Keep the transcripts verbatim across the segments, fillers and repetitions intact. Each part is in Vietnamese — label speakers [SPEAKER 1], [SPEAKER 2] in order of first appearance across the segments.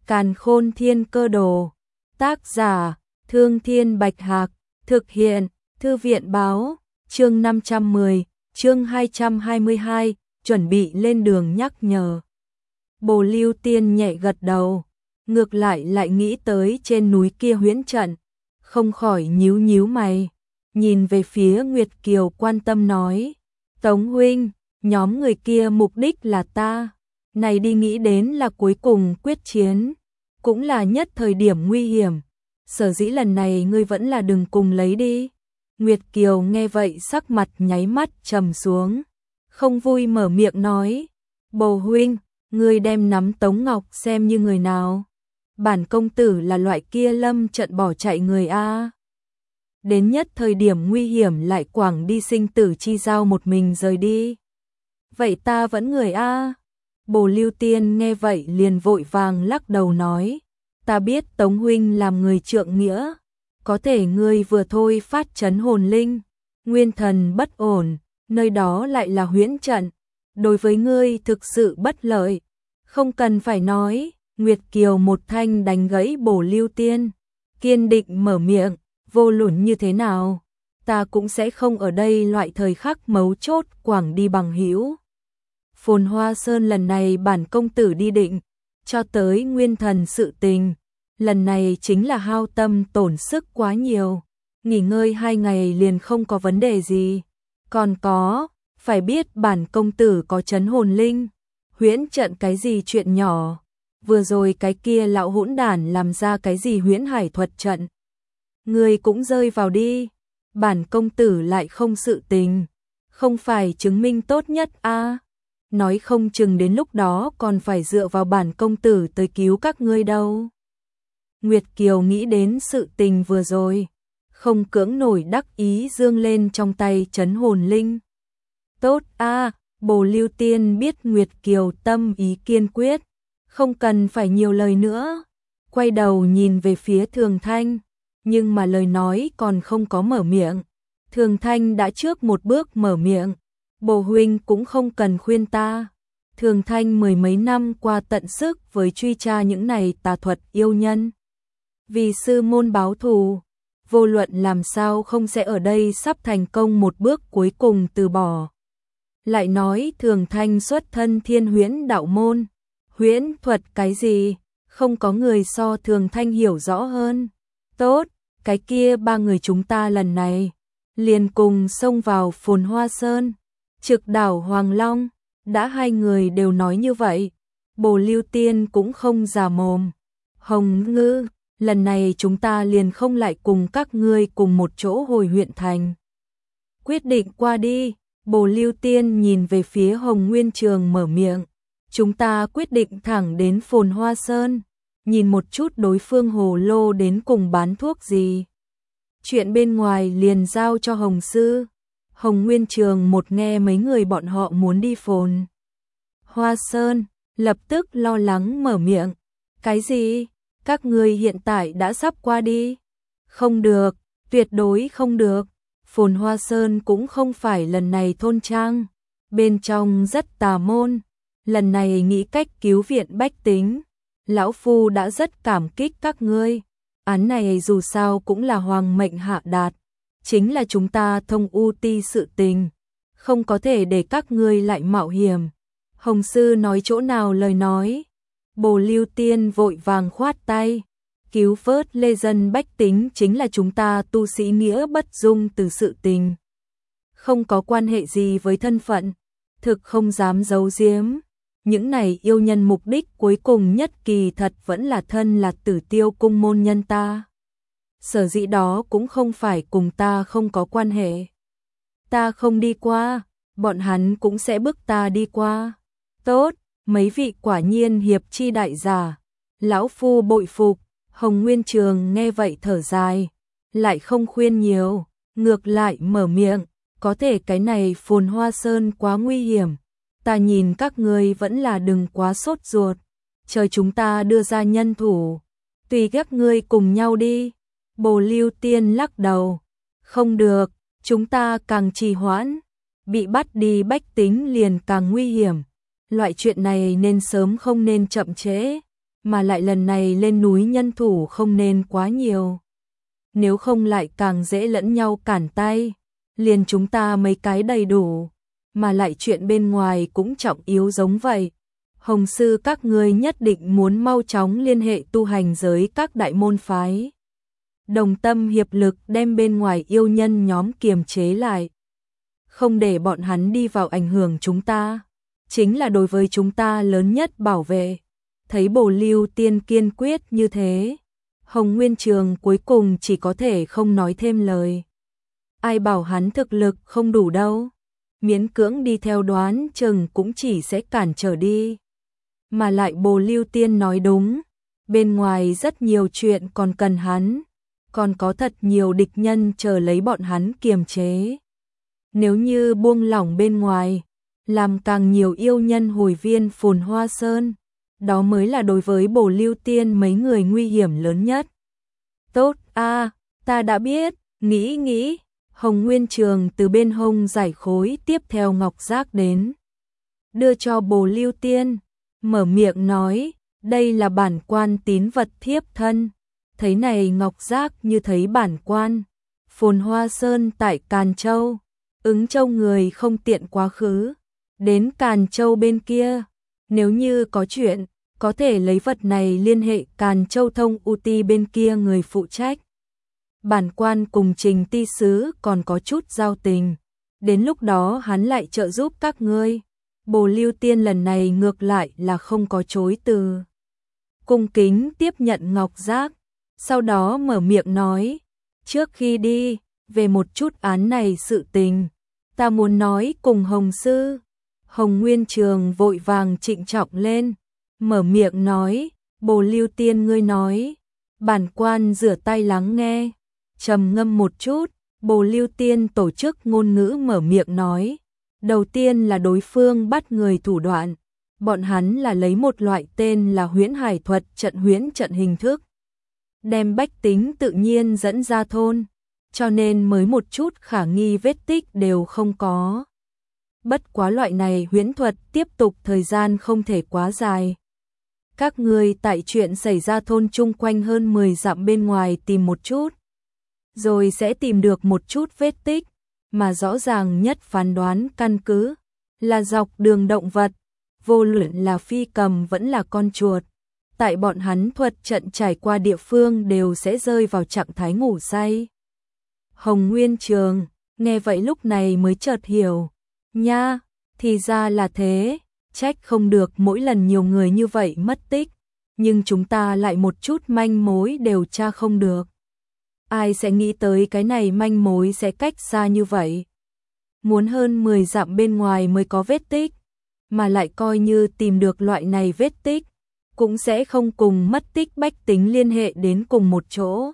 [SPEAKER 1] Càn Khôn Thiên Cơ Đồ. Tác giả: Thương Thiên Bạch Hạc. Thực hiện: Thư viện Báo. Chương năm trăm mười, chương hai trăm hai mươi hai, chuẩn bị lên đường nhắc nhở. Bồ Lưu Tiên nhẹ gật đầu, ngược lại lại nghĩ tới trên núi kia huyễn trận, không khỏi nhíu nhíu mày, nhìn về phía Nguyệt Kiều quan tâm nói: Tống huynh, nhóm người kia mục đích là ta, này đi nghĩ đến là cuối cùng quyết chiến, cũng là nhất thời điểm nguy hiểm, sở dĩ lần này ngươi vẫn là đừng cùng lấy đi. Nguyệt Kiều nghe vậy sắc mặt nháy mắt trầm xuống, không vui mở miệng nói: Bồ huynh, ngươi đem nắm Tống Ngọc xem như người nào? Bản công tử là loại kia lâm trận bỏ chạy người a. Đến nhất thời điểm nguy hiểm lại quảng đi sinh tử chi giao một mình rời đi. Vậy ta vẫn người a. Bồ Lưu Tiên nghe vậy liền vội vàng lắc đầu nói: Ta biết Tống huynh làm người trượng nghĩa, có thể ngươi vừa thôi phát chấn hồn linh, nguyên thần bất ổn, nơi đó lại là huyễn trận, đối với ngươi thực sự bất lợi. Không cần phải nói. Nguyệt Kiều một thanh đánh gãy Bồ Lưu Tiên, kiên định mở miệng: Vô luận như thế nào, ta cũng sẽ không ở đây loại thời khắc mấu chốt quảng đi bằng hữu. Phồn Hoa Sơn lần này bản công tử đi định, cho tới nguyên thần sự tình, lần này chính là hao tâm tổn sức quá nhiều, nghỉ ngơi hai ngày liền không có vấn đề gì. Còn có, phải biết bản công tử có chấn hồn linh, huyễn trận cái gì chuyện nhỏ, vừa rồi cái kia lão hỗn đản làm ra cái gì huyễn hải thuật trận, người cũng rơi vào đi, bản công tử lại không sự tình, không phải chứng minh tốt nhất a. À, nói không chừng đến lúc đó còn phải dựa vào bản công tử tới cứu các ngươi đâu. Nguyệt Kiều nghĩ đến sự tình vừa rồi, không cưỡng nổi đắc ý dương lên trong tay chấn hồn linh. Tốt a. À, Bồ Lưu Tiên biết Nguyệt Kiều tâm ý kiên quyết, không cần phải nhiều lời nữa, quay đầu nhìn về phía Thường Thanh, nhưng mà lời nói còn không có mở miệng, Thường Thanh đã trước một bước mở miệng: Bồ huynh cũng không cần khuyên ta. Thường Thanh mười mấy năm qua tận sức với truy tra những này tà thuật yêu nhân, vì sư môn báo thù, vô luận làm sao không sẽ ở đây sắp thành công một bước cuối cùng từ bỏ. Lại nói Thường Thanh xuất thân Thiên Huyễn đạo môn, huyễn thuật cái gì, không có người so Thường Thanh hiểu rõ hơn. Tốt, cái kia ba người chúng ta lần này liền cùng xông vào Phồn Hoa Sơn, trực đảo Hoàng Long. Đã hai người đều nói như vậy, Bồ Lưu Tiên cũng không già mồm. Hồng Ngư, lần này chúng ta liền không lại cùng các ngươi cùng một chỗ hồi huyện thành. Quyết định qua đi. Bồ Lưu Tiên nhìn về phía Hồng Nguyên Trường mở miệng: Chúng ta quyết định thẳng đến Phồn Hoa Sơn, nhìn một chút đối phương hồ lô đến cùng bán thuốc gì. Chuyện bên ngoài liền giao cho Hồng Sư. Hồng Nguyên Trường một nghe mấy người bọn họ muốn đi Phồn Hoa Sơn, lập tức lo lắng mở miệng: Cái gì? Các ngươi hiện tại đã sắp qua đi? Không được, tuyệt đối không được. Phồn Hoa Sơn cũng không phải lần này thôn trang, bên trong rất tà môn, lần này nghĩ cách cứu viện bách tính, lão phu đã rất cảm kích các ngươi. Án này dù sao cũng là hoàng mệnh hạ đạt, chính là chúng ta thông u ti sự tình, không có thể để các ngươi lại mạo hiểm. Hồng Sư nói chỗ nào lời nói. Bồ Lưu Tiên vội vàng khoát tay: Cứu vớt lê dân bách tính chính là chúng ta tu sĩ nghĩa bất dung từ sự tình, không có quan hệ gì với thân phận, thực không dám giấu giếm. Những này yêu nhân mục đích cuối cùng nhất kỳ thật vẫn là thân là Tử Tiêu cung môn nhân ta, sở dĩ đó cũng không phải cùng ta không có quan hệ. Ta không đi qua, bọn hắn cũng sẽ bức ta đi qua. Tốt, mấy vị quả nhiên hiệp chi đại giả, lão phu bội phục. Hồng Nguyên Trường nghe vậy thở dài, lại không khuyên nhiều, ngược lại mở miệng: Có thể cái này Phồn Hoa Sơn quá nguy hiểm, ta nhìn các ngươi vẫn là đừng quá sốt ruột, chờ chúng ta đưa ra nhân thủ, tùy các ngươi cùng nhau đi. Bồ Lưu Tiên lắc đầu: Không được, chúng ta càng trì hoãn, bị bắt đi bách tính liền càng nguy hiểm, loại chuyện này nên sớm không nên chậm trễ. mà lại lần này lên núi nhân thủ không nên quá nhiều. Nếu không lại càng dễ lẫn nhau cản tay, liền chúng ta mấy cái đầy đủ, mà lại chuyện bên ngoài cũng trọng yếu giống vậy. Hồng sư các ngươi nhất định muốn mau chóng liên hệ tu hành giới các đại môn phái. Đồng tâm hiệp lực đem bên ngoài yêu nhân nhóm kiềm chế lại. Không để bọn hắn đi vào ảnh hưởng chúng ta, chính là đối với chúng ta lớn nhất bảo vệ. Thấy Bồ Lưu Tiên kiên quyết như thế, Hồng Nguyên Trường cuối cùng chỉ có thể không nói thêm lời. Ai bảo hắn thực lực không đủ đâu, miễn cưỡng đi theo đoán chừng cũng chỉ sẽ cản trở đi. Mà lại Bồ Lưu Tiên nói đúng, bên ngoài rất nhiều chuyện còn cần hắn, còn có thật nhiều địch nhân chờ lấy bọn hắn kiềm chế. Nếu như buông lỏng bên ngoài, làm càng nhiều yêu nhân hồi viên Phồn Hoa Sơn, đó mới là đối với Bồ Lưu Tiên mấy người nguy hiểm lớn nhất. Tốt a, ta đã biết, nghĩ nghĩ, Hồng Nguyên Trường từ bên hông giải khối tiếp theo ngọc giác đến, đưa cho Bồ Lưu Tiên, mở miệng nói, đây là bản quan tín vật thiếp thân. Thấy này ngọc giác như thấy bản quan. Phồn Hoa Sơn tại Càn Châu, Ứng Châu người không tiện quá khứ đến Càn Châu bên kia, nếu như có chuyện, có thể lấy vật này liên hệ Càn Châu Thông U Ti bên kia người phụ trách. Bản quan cùng Trình ti sứ còn có chút giao tình, đến lúc đó hắn lại trợ giúp các ngươi. Bồ Lưu Tiên lần này ngược lại là không có chối từ, cung kính tiếp nhận ngọc giác, sau đó mở miệng nói, trước khi đi, về một chút án này sự tình, ta muốn nói cùng Hồng sư. Hồng Nguyên Trường vội vàng trịnh trọng lên, mở miệng nói, Bồ Lưu Tiên ngươi nói. Bản quan rửa tay lắng nghe, trầm ngâm một chút, Bồ Lưu Tiên tổ chức ngôn ngữ mở miệng nói, đầu tiên là đối phương bắt người thủ đoạn, bọn hắn là lấy một loại tên là huyễn hải thuật trận huyễn trận hình thức, đem bách tính tự nhiên dẫn ra thôn, cho nên mới một chút khả nghi vết tích đều không có. Bất quá loại này huyễn thuật tiếp tục thời gian không thể quá dài. Các ngươi tại chuyện xảy ra thôn chung quanh hơn mười dặm bên ngoài tìm một chút, rồi sẽ tìm được một chút vết tích, mà rõ ràng nhất phán đoán căn cứ là dọc đường động vật, vô luận là phi cầm vẫn là con chuột. Tại bọn hắn thuật trận trải qua địa phương đều sẽ rơi vào trạng thái ngủ say. Hồng Nguyên Trường, nghe vậy lúc này mới chợt hiểu. Nha, thì ra là thế, trách không được mỗi lần nhiều người như vậy mất tích, nhưng chúng ta lại một chút manh mối đều tra không được. Ai sẽ nghĩ tới cái này manh mối sẽ cách xa như vậy? Muốn hơn mười dặm bên ngoài mới có vết tích, mà lại coi như tìm được loại này vết tích, cũng sẽ không cùng mất tích bách tính liên hệ đến cùng một chỗ.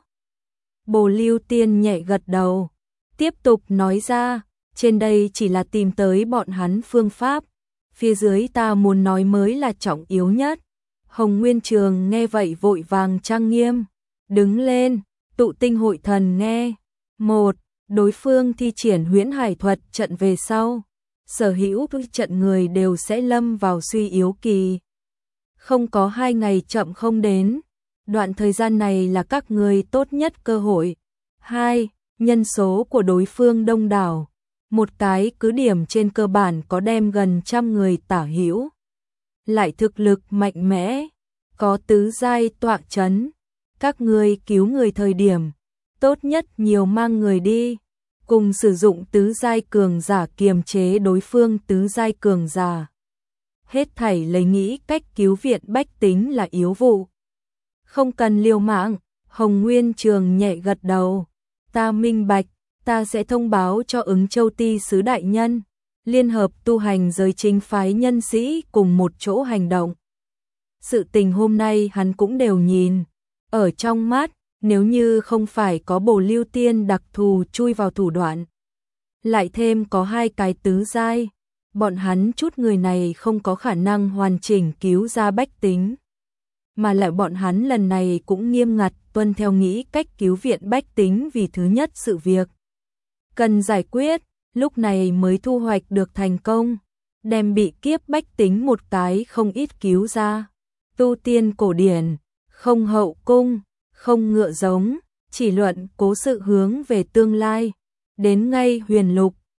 [SPEAKER 1] Bồ Lưu Tiên nhẹ gật đầu, tiếp tục nói ra, trên đây chỉ là tìm tới bọn hắn phương pháp, phía dưới ta muốn nói mới là trọng yếu nhất. Hồng Nguyên Trường nghe vậy vội vàng trang nghiêm, đứng lên, tụ tinh hội thần nghe. Một, đối phương thi triển huyễn hải thuật trận về sau, sở hữu trận người đều sẽ lâm vào suy yếu kỳ. Không có hai ngày chậm không đến, đoạn thời gian này là các người tốt nhất cơ hội. Hai, nhân số của đối phương đông đảo, một cái cứ điểm trên cơ bản có đem gần trăm người tả hữu, lại thực lực mạnh mẽ, có tứ giai tọa chấn. Các người cứu người thời điểm, tốt nhất nhiều mang người đi, cùng sử dụng tứ giai cường giả kiềm chế đối phương tứ giai cường giả. Hết thảy lấy nghĩ cách cứu viện bách tính là yếu vụ, không cần liều mạng. Hồng Nguyên Trường nhẹ gật đầu, ta minh bạch, ta sẽ thông báo cho Ứng Châu ti sứ đại nhân, liên hợp tu hành giới chính phái nhân sĩ cùng một chỗ hành động. Sự tình hôm nay hắn cũng đều nhìn ở trong mắt, nếu như không phải có Bồ Lưu Tiên đặc thù chui vào thủ đoạn, lại thêm có hai cái tứ giai, bọn hắn chút người này không có khả năng hoàn chỉnh cứu ra bách tính. Mà lại bọn hắn lần này cũng nghiêm ngặt tuân theo nghĩ cách cứu viện bách tính vì thứ nhất sự việc cần giải quyết, lúc này mới thu hoạch được thành công, đem bị kiếp bách tính một cái không ít cứu ra. tu tiên cổ điển, không hậu cung, không ngựa giống, chỉ luận cố sự hướng về tương lai. Đến ngay huyền lục,